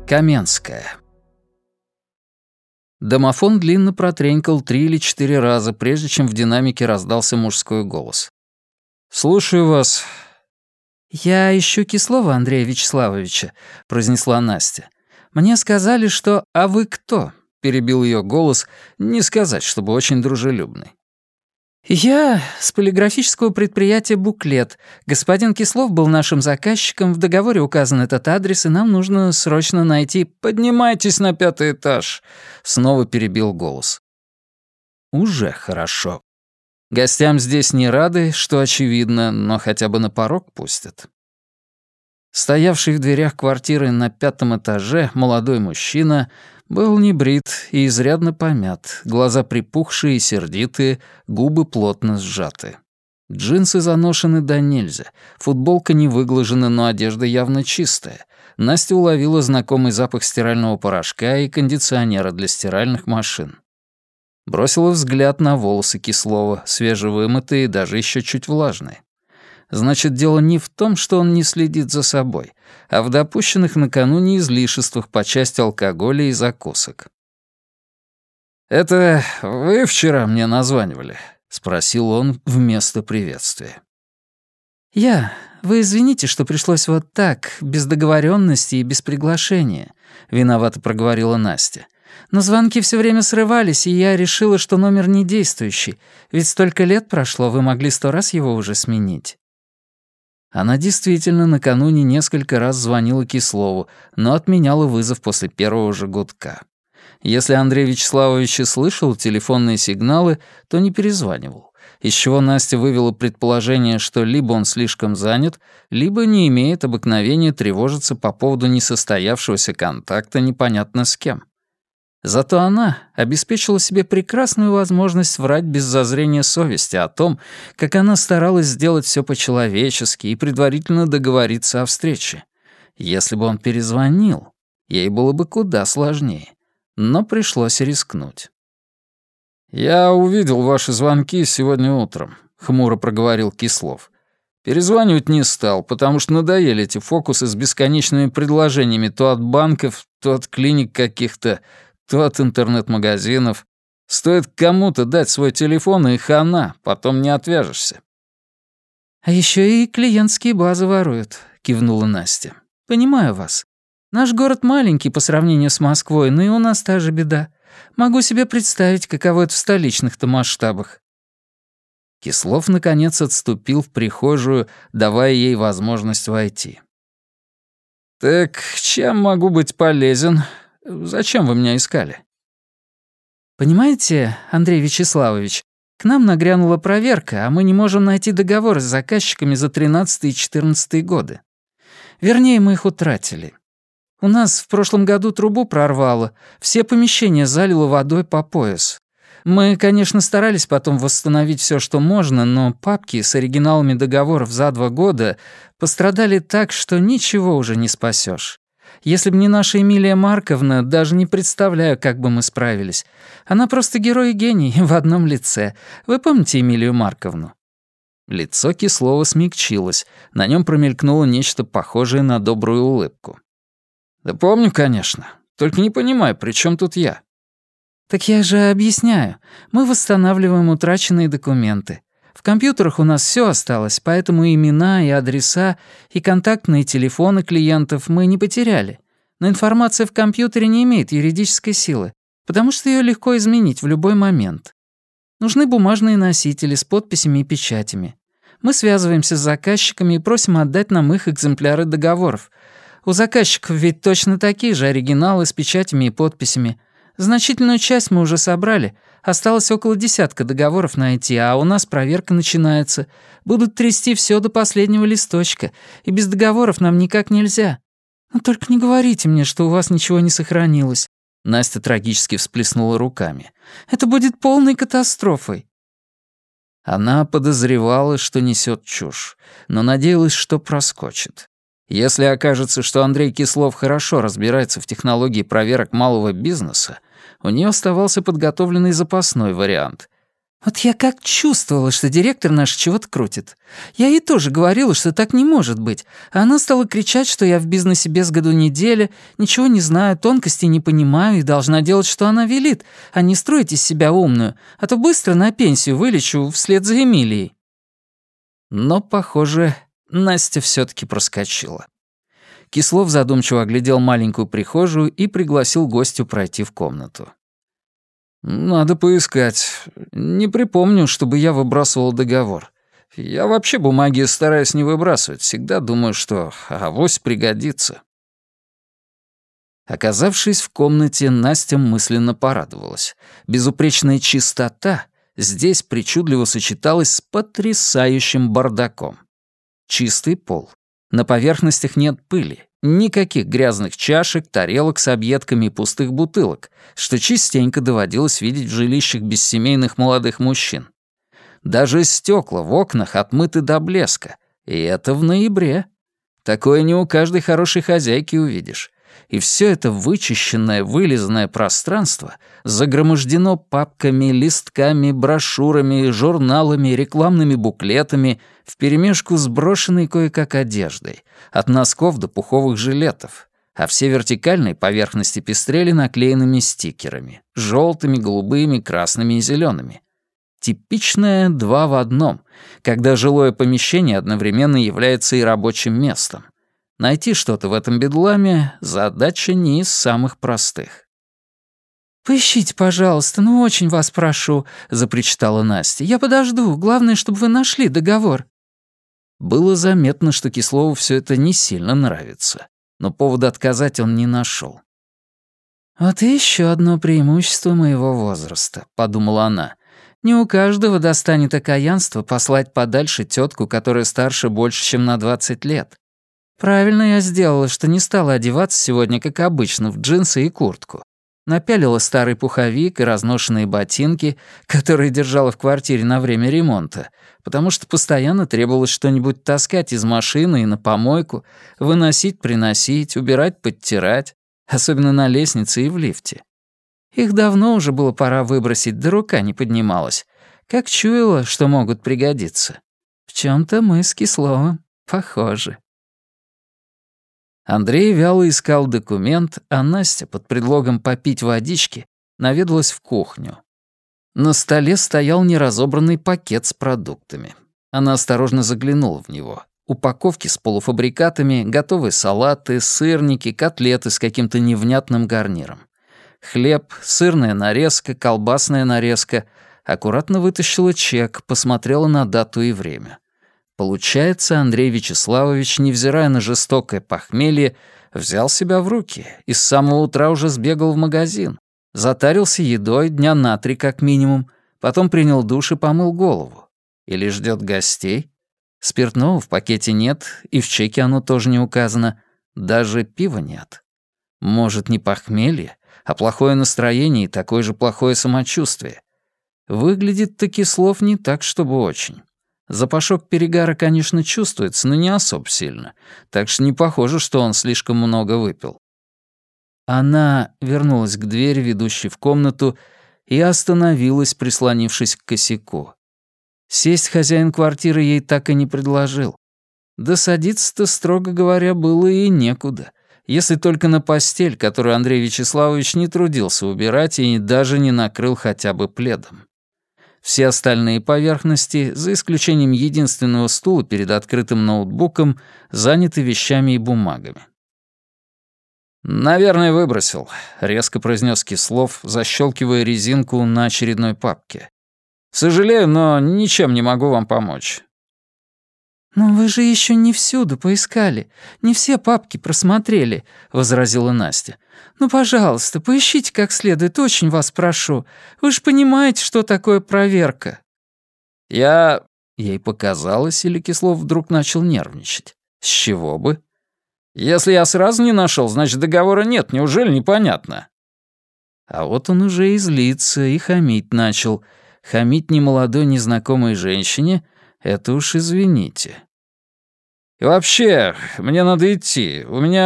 Каменская. Домофон длинно протренькал 3 или 4 раза, прежде чем в динамике раздался мужской голос. «Слушаю вас». «Я ищу Кислова Андрея Вячеславовича», — произнесла Настя. «Мне сказали, что... А вы кто?» — перебил ее голос, не сказать, чтобы очень дружелюбный. «Я с полиграфического предприятия «Буклет». Господин Кислов был нашим заказчиком, в договоре указан этот адрес, и нам нужно срочно найти... Поднимайтесь на 5-й этаж!» — снова перебил голос. Уже хорошо. Гостям здесь не рады, что очевидно, но хотя бы на порог пустят. Стоявший в дверях квартиры на 5-м этаже молодой мужчина был небрит и изрядно помят, глаза припухшие и сердитые, губы плотно сжаты. Джинсы заношены до нельзя, футболка не выглажена, но одежда явно чистая. Настя уловила знакомый запах стирального порошка и кондиционера для стиральных машин. Бросила взгляд на волосы Кислова, свежевымытые и даже еще чуть влажные. Значит, дело не в том, что он не следит за собой, а в допущенных накануне излишествах по части алкоголя и закусок. «Это вы вчера мне названивали?» — спросил он вместо приветствия. Вы извините, что пришлось вот так, без договоренности и без приглашения», — виновато проговорила Настя. «Но звонки все время срывались, и я решила, что номер не действующий, ведь столько лет прошло, вы могли 100 раз его уже сменить». Она действительно накануне несколько раз звонила Кислову, но отменяла вызов после первого же гудка. Если Андрей Вячеславович и слышал телефонные сигналы, то не перезванивал, из чего Настя вывела предположение, что либо он слишком занят, либо не имеет обыкновения тревожиться по поводу несостоявшегося контакта непонятно с кем. Зато она обеспечила себе прекрасную возможность врать без зазрения совести о том, как она старалась сделать все по-человечески и предварительно договориться о встрече. Если бы он перезвонил, ей было бы куда сложнее, но пришлось рискнуть. «Я увидел ваши звонки сегодня утром», — хмуро проговорил Кислов. «Перезванивать не стал, потому что надоели эти фокусы с бесконечными предложениями то от банков, то от клиник каких-то, то от интернет-магазинов. Стоит кому-то дать свой телефон, и хана, потом не отвяжешься». «А еще и клиентские базы воруют», — кивнула Настя. «Понимаю вас. Наш город маленький по сравнению с Москвой, но и у нас та же беда. Могу себе представить, каково это в столичных-то масштабах». Кислов, наконец, отступил в прихожую, давая ей возможность войти. «Так чем могу быть полезен? Зачем вы меня искали?» «Понимаете, Андрей Вячеславович, к нам нагрянула проверка, а мы не можем найти договоры с заказчиками за 13 и 14 годы. Вернее, мы их утратили. У нас в прошлом году трубу прорвало, все помещения залило водой по пояс. Мы, конечно, старались потом восстановить все, что можно, но папки с оригиналами договоров за 2 года пострадали так, что ничего уже не спасешь. Если бы не наша Эмилия Марковна, даже не представляю, как бы мы справились. Она просто герой и гений в одном лице. Вы помните Эмилию Марковну?» Лицо Кислова смягчилось, на нем промелькнуло нечто похожее на добрую улыбку. «Да помню, конечно. Только не понимаю, при чем тут я?» «Так я же объясняю. Мы восстанавливаем утраченные документы. В компьютерах у нас все осталось, поэтому и имена, и адреса, и контактные телефоны клиентов мы не потеряли. Но информация в компьютере не имеет юридической силы, потому что ее легко изменить в любой момент. Нужны бумажные носители с подписями и печатями. Мы связываемся с заказчиками и просим отдать нам их экземпляры договоров. У заказчиков ведь точно такие же оригиналы с печатями и подписями. Значительную часть мы уже собрали. Осталось около 10 договоров найти, а у нас проверка начинается. Будут трясти все до последнего листочка, и без договоров нам никак нельзя. Но только не говорите мне, что у вас ничего не сохранилось». Настя трагически всплеснула руками. «Это будет полной катастрофой». Она подозревала, что несет чушь, но надеялась, что проскочит. Если окажется, что Андрей Кислов хорошо разбирается в технологии проверок малого бизнеса, у нее оставался подготовленный запасной вариант. Вот я как чувствовала, что директор наш чего-то крутит. Я ей тоже говорила, что так не может быть. А она стала кричать, что я в бизнесе без году неделя, ничего не знаю, тонкостей не понимаю и должна делать, что она велит, а не строить из себя умную, а то быстро на пенсию вылечу вслед за Эмилией. Но, похоже, Настя все-таки проскочила. Кислов задумчиво оглядел маленькую прихожую и пригласил гостю пройти в комнату. «Надо поискать. Не припомню, чтобы я выбрасывал договор. Я вообще бумаги стараюсь не выбрасывать. Всегда думаю, что авось пригодится». Оказавшись в комнате, Настя мысленно порадовалась. Безупречная чистота здесь причудливо сочеталась с потрясающим бардаком. Чистый пол. На поверхностях нет пыли. Никаких грязных чашек, тарелок с объедками и пустых бутылок, что частенько доводилось видеть в жилищах бессемейных молодых мужчин. Даже стекла в окнах отмыты до блеска. И это в ноябре. Такое не у каждой хорошей хозяйки увидишь. И все это вычищенное, вылизанное пространство загромождено папками, листками, брошюрами, журналами, рекламными буклетами вперемешку с брошенной кое-как одеждой, от носков до пуховых жилетов, а все вертикальные поверхности пестрели наклеенными стикерами — желтыми, голубыми, красными и зелеными. Типичное 2 в 1, когда жилое помещение одновременно является и рабочим местом. Найти что-то в этом бедламе — задача не из самых простых. «Поищите, пожалуйста, ну очень вас прошу», — запричитала Настя. «Я подожду. Главное, чтобы вы нашли договор». Было заметно, что Кислову все это не сильно нравится, но повода отказать он не нашел. «Вот и еще одно преимущество моего возраста», — подумала она. «Не у каждого достанет окаянство послать подальше тетку, которая старше больше, чем на 20 лет. Правильно я сделала, что не стала одеваться сегодня, как обычно, в джинсы и куртку. Напялила старый пуховик и разношенные ботинки, которые держала в квартире на время ремонта, потому что постоянно требовалось что-нибудь таскать из машины и на помойку, выносить-приносить, убирать-подтирать, особенно на лестнице и в лифте. Их давно уже было пора выбросить, да рука не поднималась. Как чуяла, что могут пригодиться. В чем-то мы с Кисловым похожи. Андрей вяло искал документ, а Настя под предлогом попить водички наведалась в кухню. На столе стоял неразобранный пакет с продуктами. Она осторожно заглянула в него. Упаковки с полуфабрикатами, готовые салаты, сырники, котлеты с каким-то невнятным гарниром. Хлеб, сырная нарезка, колбасная нарезка. Аккуратно вытащила чек, посмотрела на дату и время. Получается, Андрей Вячеславович, невзирая на жестокое похмелье, взял себя в руки и с самого утра уже сбегал в магазин, затарился едой дня на 3 как минимум, потом принял душ и помыл голову. Или ждет гостей? Спиртного в пакете нет, и в чеке оно тоже не указано. Даже пива нет. Может, не похмелье, а плохое настроение и такое же плохое самочувствие. Выглядит-то Кислов не так, чтобы очень. Запашок перегара, конечно, чувствуется, но не особо сильно, так что не похоже, что он слишком много выпил. Она вернулась к двери, ведущей в комнату, и остановилась, прислонившись к косяку. Сесть хозяин квартиры ей так и не предложил. Да садиться-то, строго говоря, было и некуда, если только на постель, которую Андрей Вячеславович не трудился убирать и даже не накрыл хотя бы пледом. Все остальные поверхности, за исключением единственного стула перед открытым ноутбуком, заняты вещами и бумагами. «Наверное, выбросил», — резко произнес Кислов, защелкивая резинку на очередной папке. «Сожалею, но ничем не могу вам помочь». «Но вы же еще не всюду поискали, не все папки просмотрели», — возразила Настя. «Ну, пожалуйста, поищите как следует, очень вас прошу. Вы же понимаете, что такое проверка». Ей показалось, или Кислов вдруг начал нервничать. С чего бы? «Если я сразу не нашел, значит, договора нет, неужели непонятно?» А вот он уже и злится, и хамить начал. Хамить немолодой незнакомой женщине — это уж извините. «И вообще, мне надо идти.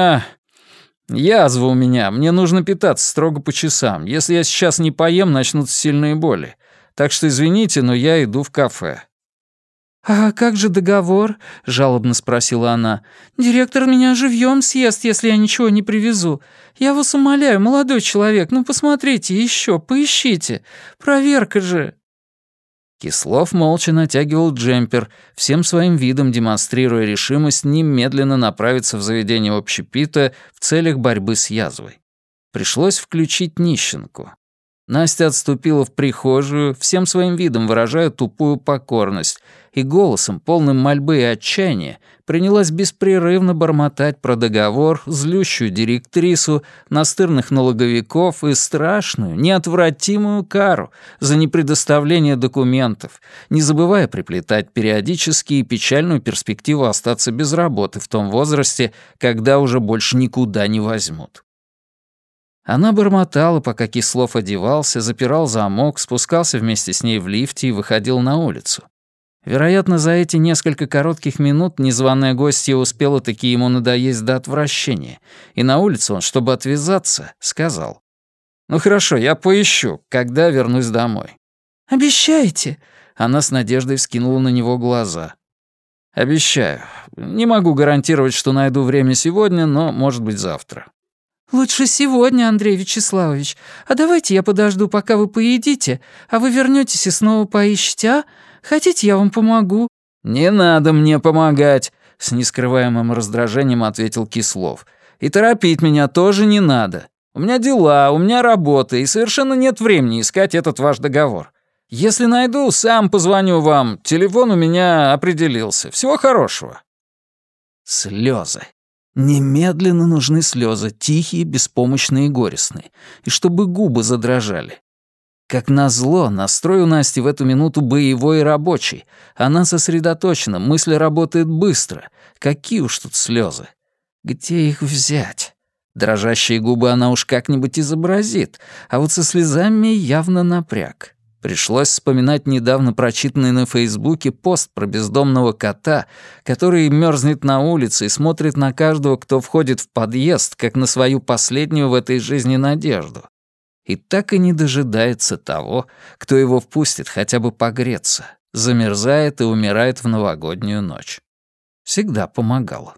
Язва у меня, мне нужно питаться строго по часам. Если я сейчас не поем, начнутся сильные боли. Так что извините, но я иду в кафе». «А как же договор?» — жалобно спросила она. «Директор меня живьем съест, если я ничего не привезу. Я вас умоляю, молодой человек, ну посмотрите еще, поищите. Проверка же». Кислов молча натягивал джемпер, всем своим видом демонстрируя решимость немедленно направиться в заведение общепита в целях борьбы с язвой. Пришлось включить нищенку. Настя отступила в прихожую, всем своим видом выражая тупую покорность, и голосом, полным мольбы и отчаяния, принялась беспрерывно бормотать про договор, злющую директрису, настырных налоговиков и страшную, неотвратимую кару за непредоставление документов, не забывая приплетать периодически и печальную перспективу остаться без работы в том возрасте, когда уже больше никуда не возьмут. Она бормотала, пока Кислов одевался, запирал замок, спускался вместе с ней в лифте и выходил на улицу. Вероятно, за эти несколько коротких минут незваная гостья успела таки ему надоесть до отвращения, и на улице он, чтобы отвязаться, сказал: «Ну хорошо, я поищу, когда вернусь домой». «Обещаете?» Она с надеждой вскинула на него глаза. «Обещаю. Не могу гарантировать, что найду время сегодня, но, может быть, завтра». «Лучше сегодня, Андрей Вячеславович. А давайте я подожду, пока вы поедите, а вы вернётесь и снова поищете, а? Хотите, я вам помогу?» «Не надо мне помогать», — с нескрываемым раздражением ответил Кислов. «И торопить меня тоже не надо. У меня дела, у меня работа, и совершенно нет времени искать этот ваш договор. Если найду, сам позвоню вам. Телефон у меня определился. Всего хорошего». Слёзы. Немедленно нужны слезы, тихие, беспомощные и горестные, и чтобы губы задрожали. Как назло, настрой у Насти в эту минуту боевой и рабочий. Она сосредоточена, мысль работает быстро. Какие уж тут слезы. Где их взять? Дрожащие губы она уж как-нибудь изобразит, а вот со слезами явно напряг. Пришлось вспоминать недавно прочитанный на Фейсбуке пост про бездомного кота, который мерзнет на улице и смотрит на каждого, кто входит в подъезд, как на свою последнюю в этой жизни надежду. И так и не дожидается того, кто его впустит хотя бы погреться, замерзает и умирает в новогоднюю ночь. Всегда помогало.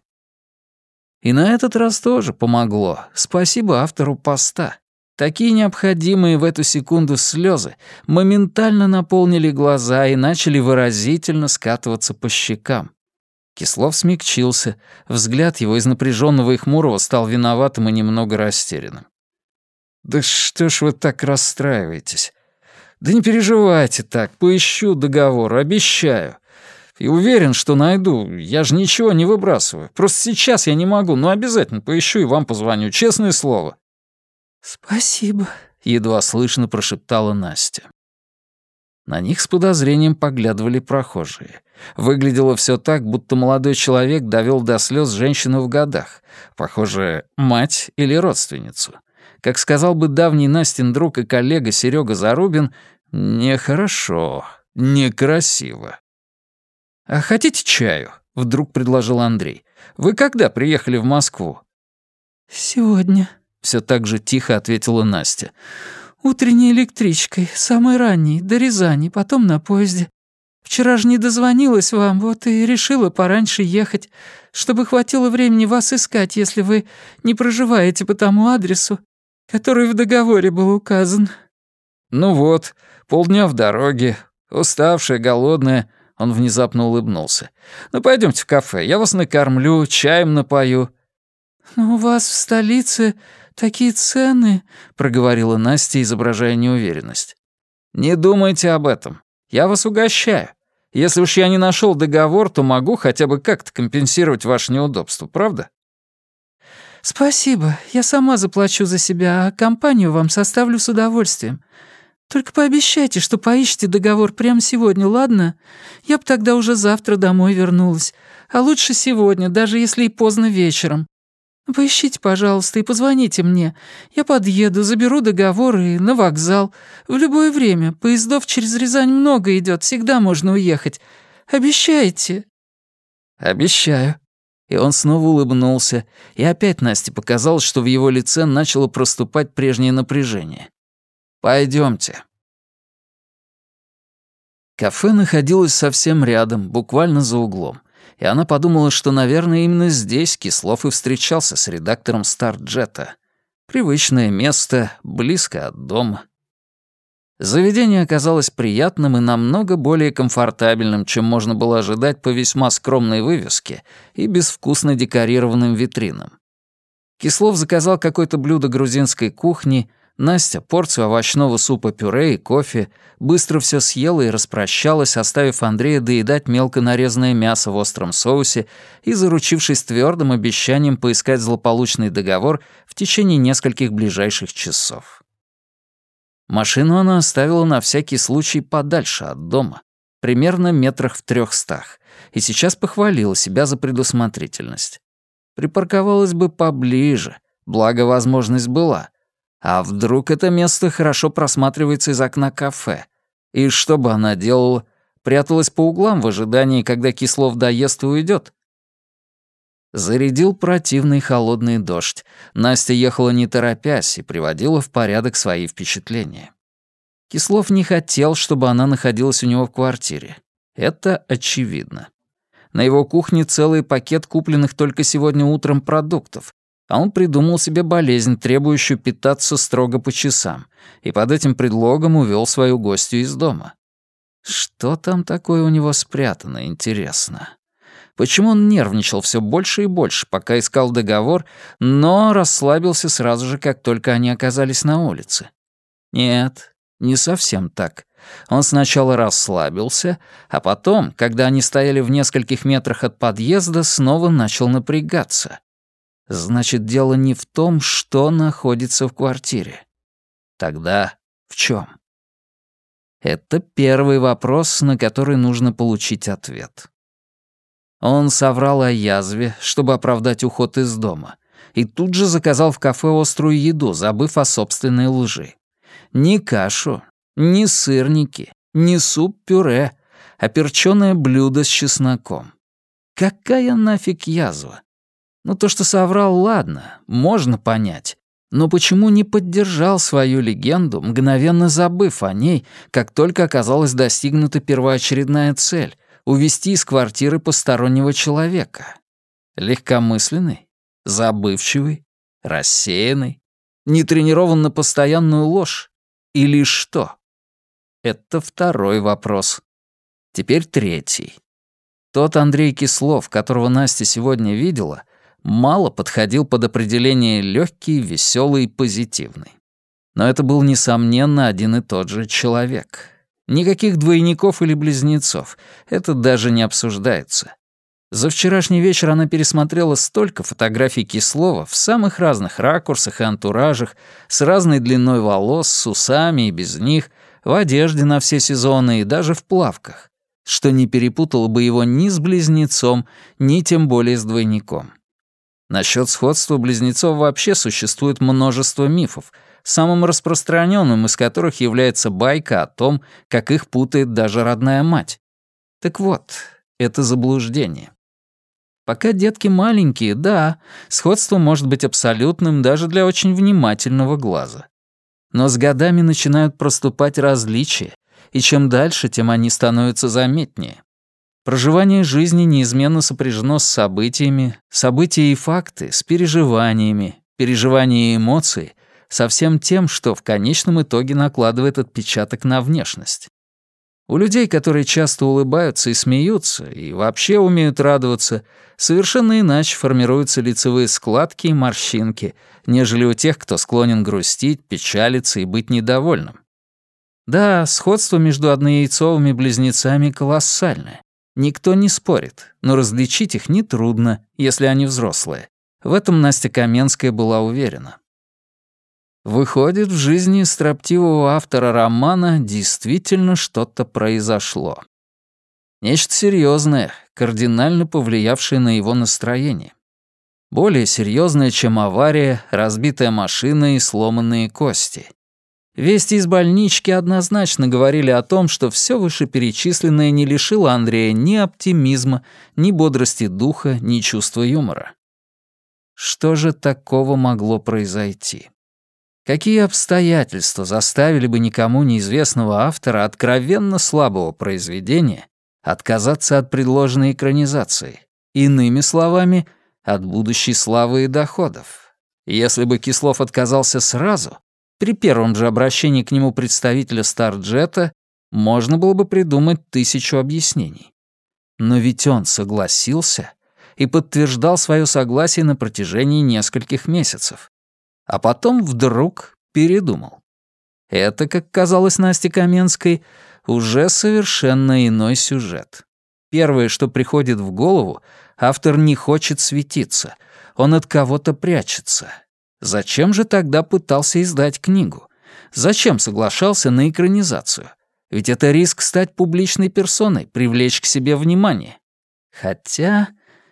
И на этот раз тоже помогло. Спасибо автору поста. Такие необходимые в эту секунду слезы моментально наполнили глаза и начали выразительно скатываться по щекам. Кислов смягчился, взгляд его из напряженного и хмурого стал виноватым и немного растерянным. «Да что ж вы так расстраиваетесь? Да не переживайте так, поищу договор, обещаю. И уверен, что найду, я же ничего не выбрасываю. Просто сейчас я не могу, но обязательно поищу и вам позвоню, честное слово». «Спасибо», — едва слышно прошептала Настя. На них с подозрением поглядывали прохожие. Выглядело все так, будто молодой человек довел до слез женщину в годах, похоже, мать или родственницу. Как сказал бы давний Настин друг и коллега Серега Зарубин, нехорошо, некрасиво. «А хотите чаю?» — вдруг предложил Андрей. «Вы когда приехали в Москву?» «Сегодня», — все так же тихо ответила Настя. «Утренней электричкой, самой ранней, до Рязани, потом на поезде. Вчера же не дозвонилась вам, вот и решила пораньше ехать, чтобы хватило времени вас искать, если вы не проживаете по тому адресу, который в договоре был указан». «Ну вот, полдня в дороге, уставшая, голодная». Он внезапно улыбнулся. «Ну, пойдемте в кафе, я вас накормлю, чаем напою». «Но у вас в столице такие цены», — проговорила Настя, изображая неуверенность. «Не думайте об этом. Я вас угощаю. Если уж я не нашел договор, то могу хотя бы как-то компенсировать ваше неудобство, правда?» «Спасибо, я сама заплачу за себя, а компанию вам составлю с удовольствием. Только пообещайте, что поищите договор прямо сегодня, ладно? Я бы тогда уже завтра домой вернулась. А лучше сегодня, даже если и поздно вечером. Поищите, пожалуйста, и позвоните мне. Я подъеду, заберу договор и на вокзал. В любое время. Поездов через Рязань много идет, всегда можно уехать. Обещаете?» «Обещаю». И он снова улыбнулся, и опять Насте показалось, что в его лице начало проступать прежнее напряжение. «Пойдемте». Кафе находилось совсем рядом, буквально за углом, и она подумала, что, наверное, именно здесь Кислов и встречался с редактором «Старджета». Привычное место, близко от дома. Заведение оказалось приятным и намного более комфортабельным, чем можно было ожидать по весьма скромной вывеске и безвкусно декорированным витринам. Кислов заказал какое-то блюдо грузинской кухни, Настя — порцию овощного супа-пюре и кофе, быстро все съела и распрощалась, оставив Андрея доедать мелко нарезанное мясо в остром соусе и заручившись твердым обещанием поискать злополучный договор в течение нескольких ближайших часов. Машину она оставила на всякий случай подальше от дома, примерно метрах в 300, и сейчас похвалила себя за предусмотрительность. Припарковалась бы поближе, благо возможность была. А вдруг это место хорошо просматривается из окна кафе? И что бы она делала? Пряталась по углам в ожидании, когда Кислов доест и уйдет? Зарядил противный холодный дождь. Настя ехала не торопясь и приводила в порядок свои впечатления. Кислов не хотел, чтобы она находилась у него в квартире. Это очевидно. На его кухне целый пакет купленных только сегодня утром продуктов, а он придумал себе болезнь, требующую питаться строго по часам, и под этим предлогом увел свою гостью из дома. Что там такое у него спрятано, интересно? Почему он нервничал все больше и больше, пока искал договор, но расслабился сразу же, как только они оказались на улице? Нет, не совсем так. Он сначала расслабился, а потом, когда они стояли в нескольких метрах от подъезда, снова начал напрягаться. Значит, дело не в том, что находится в квартире. Тогда в чем? Это первый вопрос, на который нужно получить ответ. Он соврал о язве, чтобы оправдать уход из дома, и тут же заказал в кафе острую еду, забыв о собственной лжи. Ни кашу, ни сырники, ни суп-пюре, а перчёное блюдо с чесноком. Какая нафиг язва? Ну, то, что соврал, ладно, можно понять. Но почему не поддержал свою легенду, мгновенно забыв о ней, как только оказалась достигнута первоочередная цель — увести из квартиры постороннего человека? Легкомысленный? Забывчивый? Рассеянный? Не тренирован на постоянную ложь? Или что? Это второй вопрос. Теперь третий. Тот Андрей Кислов, которого Настя сегодня видела, мало подходил под определение легкий, веселый, позитивный. Но это был, несомненно, один и тот же человек. Никаких двойников или близнецов. Это даже не обсуждается. За вчерашний вечер она пересмотрела столько фотографий Кислова в самых разных ракурсах и антуражах, с разной длиной волос, с усами и без них, в одежде на все сезоны и даже в плавках, что не перепутала бы его ни с близнецом, ни тем более с двойником. Насчет сходства близнецов вообще существует множество мифов, самым распространенным из которых является байка о том, как их путает даже родная мать. Так вот, это заблуждение. Пока детки маленькие, да, сходство может быть абсолютным даже для очень внимательного глаза. Но с годами начинают проступать различия, и чем дальше, тем они становятся заметнее. Проживание жизни неизменно сопряжено с событиями, события и факты, с переживаниями, переживания и эмоции, со всем тем, что в конечном итоге накладывает отпечаток на внешность. У людей, которые часто улыбаются и смеются, и вообще умеют радоваться, совершенно иначе формируются лицевые складки и морщинки, нежели у тех, кто склонен грустить, печалиться и быть недовольным. Да, сходство между однояйцовыми близнецами колоссальное. Никто не спорит, но различить их нетрудно, если они взрослые. В этом Настя Каменская была уверена. Выходит, в жизни строптивого автора романа действительно что-то произошло. Нечто серьезное, кардинально повлиявшее на его настроение. Более серьезное, чем авария, разбитая машина и сломанные кости. Вести из больнички однозначно говорили о том, что все вышеперечисленное не лишило Андрея ни оптимизма, ни бодрости духа, ни чувства юмора. Что же такого могло произойти? Какие обстоятельства заставили бы никому неизвестного автора откровенно слабого произведения отказаться от предложенной экранизации? Иными словами, от будущей славы и доходов. Если бы Кислов отказался сразу, при первом же обращении к нему представителя Старджета, можно было бы придумать 1000 объяснений. Но ведь он согласился и подтверждал свое согласие на протяжении нескольких месяцев. А потом вдруг передумал. Это, как казалось Насте Каменской, уже совершенно иной сюжет. Первое, что приходит в голову, автор не хочет светиться, он от кого-то прячется. Зачем же тогда пытался издать книгу? Зачем соглашался на экранизацию? Ведь это риск стать публичной персоной, привлечь к себе внимание. Хотя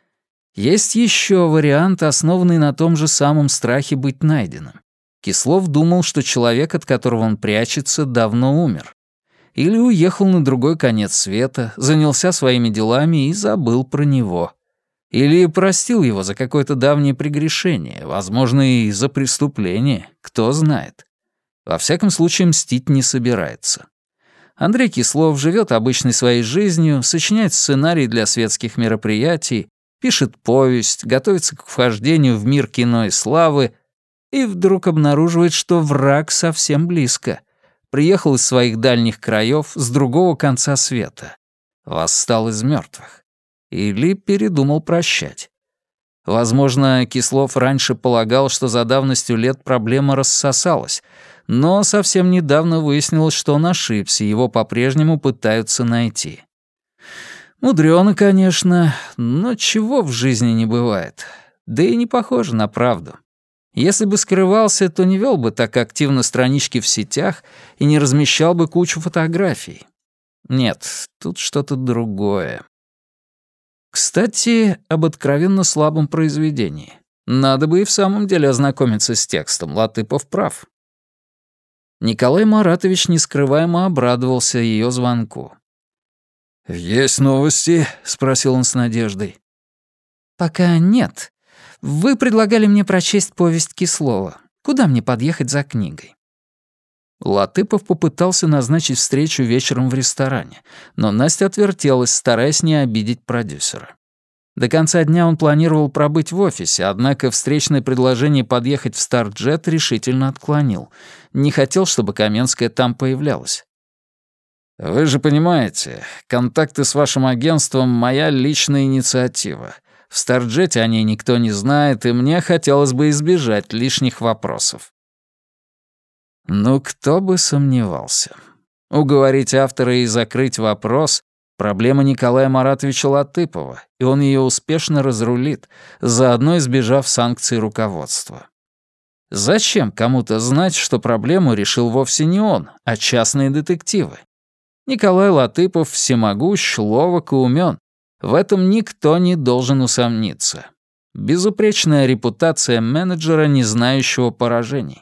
есть еще вариант, основанный на том же самом страхе быть найденным. Кислов думал, что человек, от которого он прячется, давно умер. Или уехал на другой конец света, занялся своими делами и забыл про него. Или простил его за какое-то давнее прегрешение, возможно, и за преступление, кто знает. Во всяком случае, мстить не собирается. Андрей Кислов живет обычной своей жизнью, сочиняет сценарий для светских мероприятий, пишет повесть, готовится к вхождению в мир кино и славы, и вдруг обнаруживает, что враг совсем близко. Приехал из своих дальних краев с другого конца света. Восстал из мертвых. Или передумал прощать. Возможно, Кислов раньше полагал, что за давностью лет проблема рассосалась, но совсем недавно выяснилось, что он ошибся, его по-прежнему пытаются найти. Мудрёно, конечно, но чего в жизни не бывает. Да и не похоже на правду. Если бы скрывался, то не вел бы так активно странички в сетях и не размещал бы кучу фотографий. Нет, тут что-то другое. Кстати, об откровенно слабом произведении. Надо бы и в самом деле ознакомиться с текстом, Латыпов прав. Николай Маратович нескрываемо обрадовался ее звонку. «Есть новости?» — спросил он с надеждой. «Пока нет. Вы предлагали мне прочесть повесть Кислова. Куда мне подъехать за книгой?» Латыпов попытался назначить встречу вечером в ресторане, но Настя отвертелась, стараясь не обидеть продюсера. До конца дня он планировал пробыть в офисе, однако встречное предложение подъехать в Старджет решительно отклонил. Не хотел, чтобы Каменская там появлялась. «Вы же понимаете, контакты с вашим агентством — моя личная инициатива. В Старджете о ней никто не знает, и мне хотелось бы избежать лишних вопросов». Ну, кто бы сомневался. Уговорить автора и закрыть вопрос — проблема Николая Маратовича Латыпова, и он ее успешно разрулит, заодно избежав санкций руководства. Зачем кому-то знать, что проблему решил вовсе не он, а частные детективы? Николай Латыпов всемогущ, ловок и умён. В этом никто не должен усомниться. Безупречная репутация менеджера, не знающего поражений.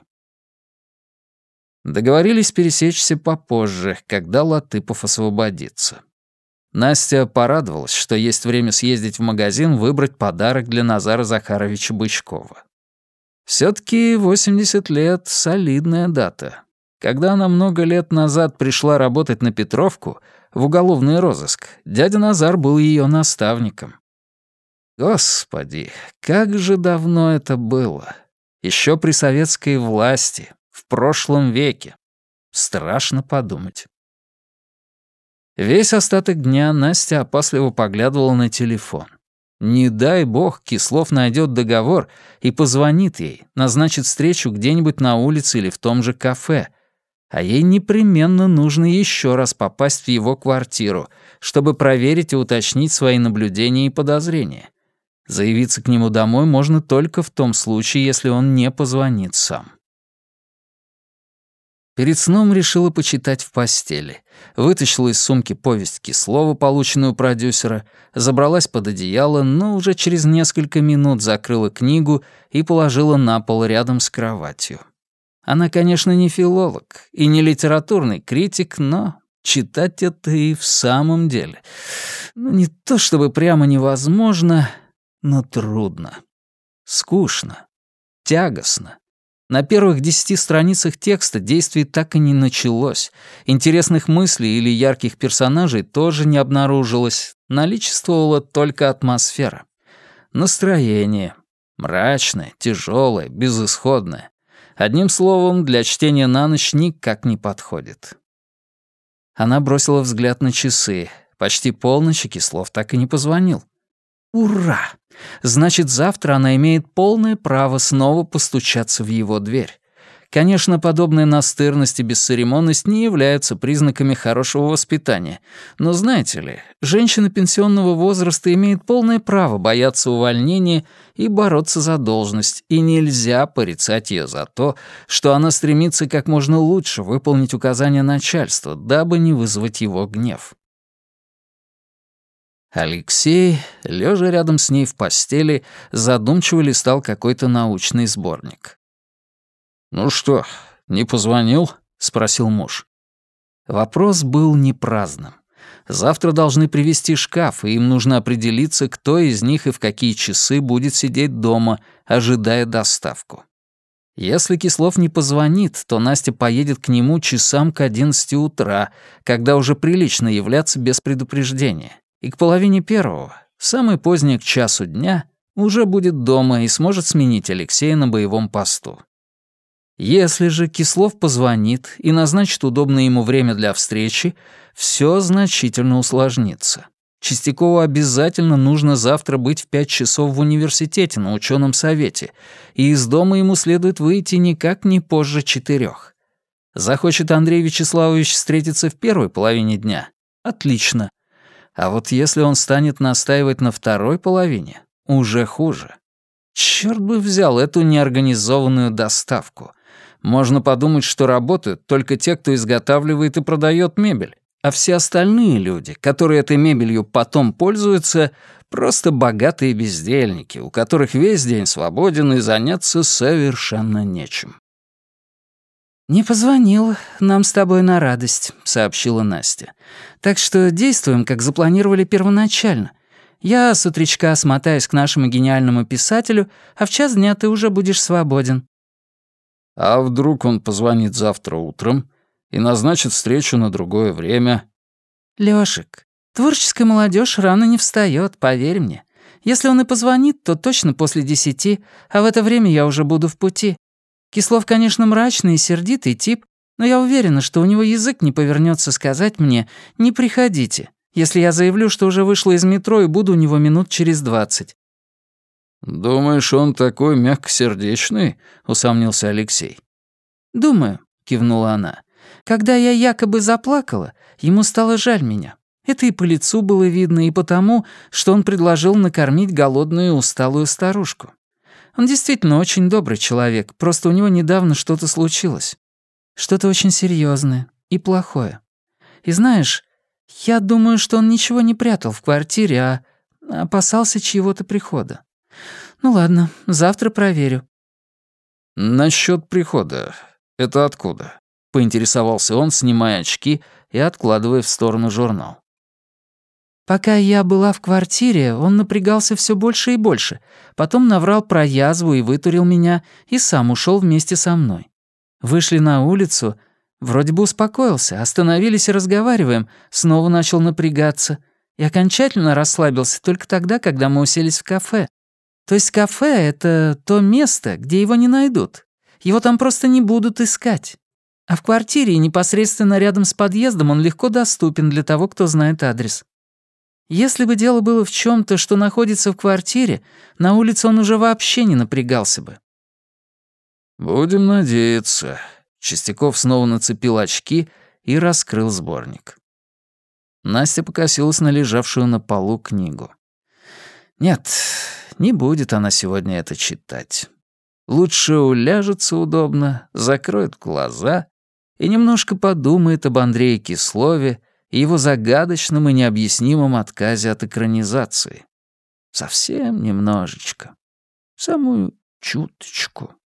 Договорились пересечься попозже, когда Латыпов освободится. Настя порадовалась, что есть время съездить в магазин, выбрать подарок для Назара Захаровича Бычкова. Всё-таки 80 лет — солидная дата. Когда она много лет назад пришла работать на Петровку, в уголовный розыск, дядя Назар был её наставником. Господи, как же давно это было. Ещё при советской власти. В прошлом веке. Страшно подумать. Весь остаток дня Настя опасливо поглядывала на телефон. Не дай бог, Кислов найдет договор и позвонит ей, назначит встречу где-нибудь на улице или в том же кафе. А ей непременно нужно еще раз попасть в его квартиру, чтобы проверить и уточнить свои наблюдения и подозрения. Заявиться к нему домой можно только в том случае, если он не позвонит сам. Перед сном решила почитать в постели. Вытащила из сумки повесть Кислова, полученную у продюсера, забралась под одеяло, но уже через несколько минут закрыла книгу и положила на пол рядом с кроватью. Она, конечно, не филолог и не литературный критик, но читать это и в самом деле. Не то чтобы прямо невозможно, но трудно. Скучно. Тягостно. На первых 10 страницах текста действие так и не началось. Интересных мыслей или ярких персонажей тоже не обнаружилось. Наличествовала только атмосфера. Настроение. Мрачное, тяжелое, безысходное. Одним словом, для чтения на ночь никак не подходит. Она бросила взгляд на часы. Почти полночь, и Кислов так и не позвонил. Ура! Значит, завтра она имеет полное право снова постучаться в его дверь. Конечно, подобная настырность и бесцеремонность не являются признаками хорошего воспитания. Но знаете ли, женщина пенсионного возраста имеет полное право бояться увольнения и бороться за должность, и нельзя порицать ее за то, что она стремится как можно лучше выполнить указания начальства, дабы не вызвать его гнев. Алексей, лежа рядом с ней в постели, задумчиво листал какой-то научный сборник. «Ну что, не позвонил?» — спросил муж. Вопрос был не праздным. Завтра должны привезти шкаф, и им нужно определиться, кто из них и в какие часы будет сидеть дома, ожидая доставку. Если Кислов не позвонит, то Настя поедет к нему часам к 11 утра, когда уже прилично являться без предупреждения. И к 12:30, самое позднее к часу дня, уже будет дома и сможет сменить Алексея на боевом посту. Если же Кислов позвонит и назначит удобное ему время для встречи, все значительно усложнится. Чистякову обязательно нужно завтра быть в 5 часов в университете на ученом совете, и из дома ему следует выйти никак не позже 4. Захочет Андрей Вячеславович встретиться в первой половине дня? Отлично. А вот если он станет настаивать на второй половине, уже хуже. Чёрт бы взял эту неорганизованную доставку. Можно подумать, что работают только те, кто изготавливает и продает мебель, а все остальные люди, которые этой мебелью потом пользуются, просто богатые бездельники, у которых весь день свободен и заняться совершенно нечем. «Не позвонил, нам с тобой на радость», — сообщила Настя. «Так что действуем, как запланировали первоначально. Я с утречка смотаюсь к нашему гениальному писателю, а в час дня ты уже будешь свободен». «А вдруг он позвонит завтра утром и назначит встречу на другое время?» «Лёшек, творческая молодежь рано не встаёт, поверь мне. Если он и позвонит, то точно после 10, а в это время я уже буду в пути. Кислов, конечно, мрачный и сердитый тип, но я уверена, что у него язык не повернется сказать мне «не приходите», если я заявлю, что уже вышла из метро и буду у него минут через 20. «Думаешь, он такой мягкосердечный?» — усомнился Алексей. «Думаю», — кивнула она. «Когда я якобы заплакала, ему стало жаль меня. Это и по лицу было видно, и потому, что он предложил накормить голодную и усталую старушку. Он действительно очень добрый человек, просто у него недавно что-то случилось. Что-то очень серьезное и плохое. И знаешь, я думаю, что он ничего не прятал в квартире, а опасался чьего-то прихода. Ну ладно, завтра проверю». «Насчёт прихода. Это откуда?» — поинтересовался он, снимая очки и откладывая в сторону журнал. Пока я была в квартире, он напрягался все больше и больше, потом наврал про язву и вытурил меня, и сам ушел вместе со мной. Вышли на улицу, вроде бы успокоился, остановились и разговариваем, снова начал напрягаться, и окончательно расслабился только тогда, когда мы уселись в кафе. То есть кафе — это то место, где его не найдут. Его там просто не будут искать. А в квартире и непосредственно рядом с подъездом он легко доступен для того, кто знает адрес. Если бы дело было в чем-то, что находится в квартире, на улице он уже вообще не напрягался бы. «Будем надеяться». Чистяков снова нацепил очки и раскрыл сборник. Настя покосилась на лежавшую на полу книгу. Нет, не будет она сегодня это читать. Лучше уляжется удобно, закроет глаза и немножко подумает об Андрее Кислове и его загадочном и необъяснимом отказе от экранизации. Совсем немножечко. Самую чуточку.